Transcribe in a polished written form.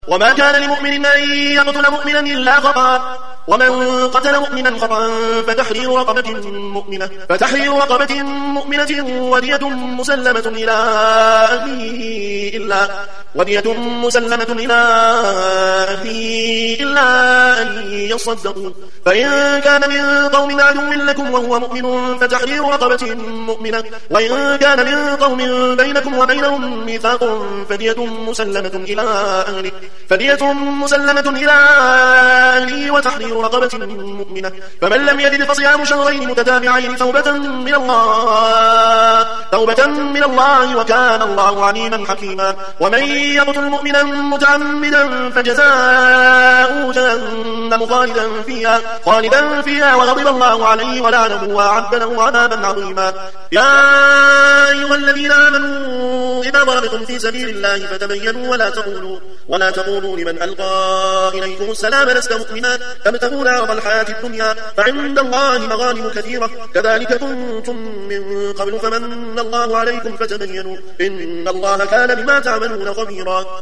وما كان لمؤمن أن يقتل مؤمنا إلا خطأ ومن قتل مؤمنا خطأ فتحرير رقبة مؤمنة ودية مسلمة إلى أهله إلا أن يصدقوا فإن كان من قوم عدو لكم وهو مؤمن فتحرير رقبة مؤمنة وإن كان من قوم بينكم وبينهم ميثاق فدية مسلمة إلى أهله وتحرير رقبة مؤمنة فمن لم يجد فصيام شهرين متتابعين توبة من الله وكان الله عليما حكيما ومن يقتل مؤمنا متعمدا فجزاؤه جهنم خالدا فيها وغضب الله عليه ولعنه وأعد له عذابا عظيما يا أيها الذين آمنوا إذا ضربتم في سبيل الله فتبينوا ولا تقولوا لمن ألقى إليكم السلام لست مؤمنا تبتغون عرض الحياة الدنيا فعند الله مغانم كثيرة كذلك كنتم من قبل فمن الله عليكم فتبينوا إن الله كان بما تعملون خبيرا